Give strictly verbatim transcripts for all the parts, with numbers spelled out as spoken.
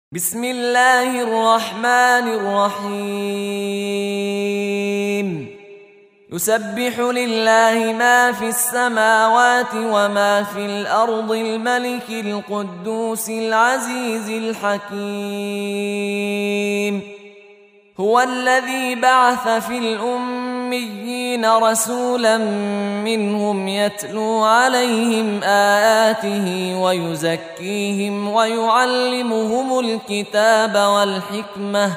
بسم الله الرحمن الرحيم يسبح لله ما في السماوات وما في الأرض الملك القدوس العزيز الحكيم هو الذي بعث في الأميين رسولا منهم يتلو عليهم آياته ويزكيهم ويعلمهم الكتاب والحكمة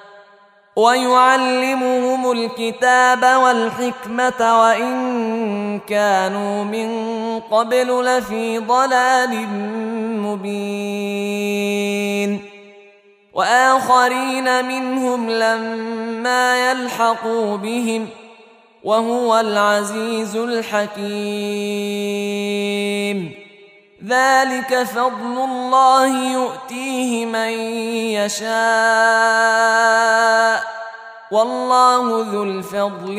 ويعلمهم الكتاب والحكمة وإن كانوا من قبل لفي ضلال مبين وآخرين منهم لما يلحقوا بهم وهو العزيز الحكيم ذلك فضل الله يؤتيه من يشاء والله ذو الفضل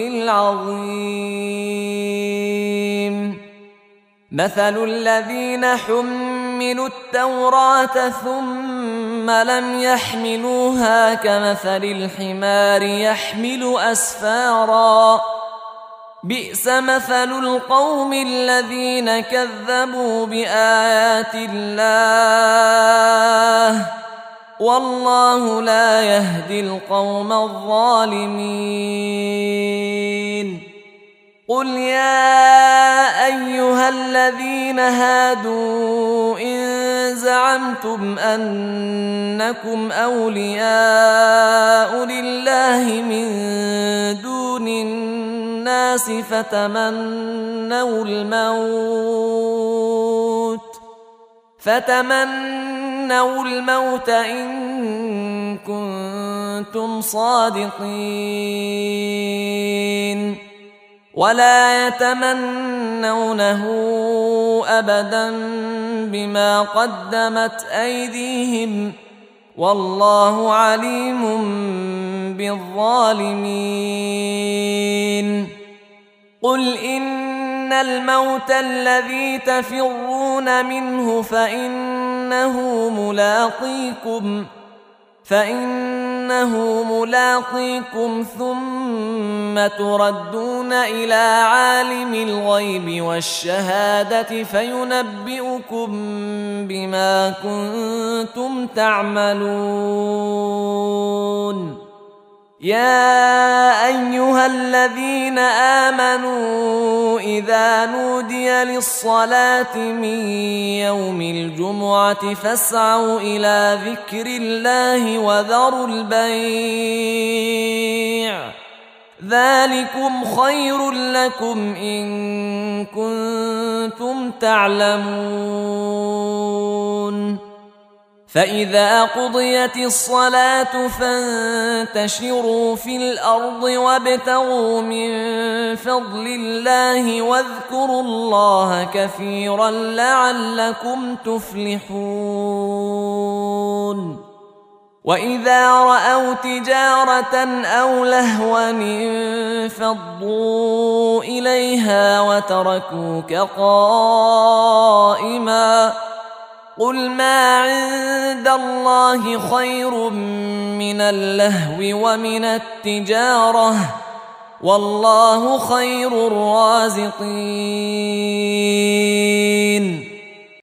العظيم مثل الذين حملوا التوراة ثم لم يحملوها كمثل الحمار يحمل أسفارا بئس مثل القوم الذين كذبوا بآيات الله والله لا يهدي القوم الظالمين قل يا أيها الذين هادوا إن زعمتم أنكم أولياء لله من دون الناس فتمنوا الموت فتمنوا الموت إن كنتم صادقين ولا يتمنونه أبدا بما قدمت أيديهم والله عليم بالظالمين قل إن الموت الذي تفرون منه فإنه ملاقيكم فإنه ملاقيكم ثم تردون إلى عالم الغيب والشهادة فينبئكم بما كنتم تعملون يا أيها الذين آمنوا إذا نودي للصلاة من يوم الجمعة فاسعوا إلى ذكر الله وذروا البيع ذلكم خير لكم إن كنتم تعلمون فإذا قضيت الصلاة فانتشروا في الأرض وابتغوا من فضل الله واذكروا الله كثيرا لعلكم تفلحون وإذا رأوا تجارة أو لهوا انفضوا إليها وتركوك قائما قل ما عند الله خير من اللهو ومن التجارة والله خير الرازقين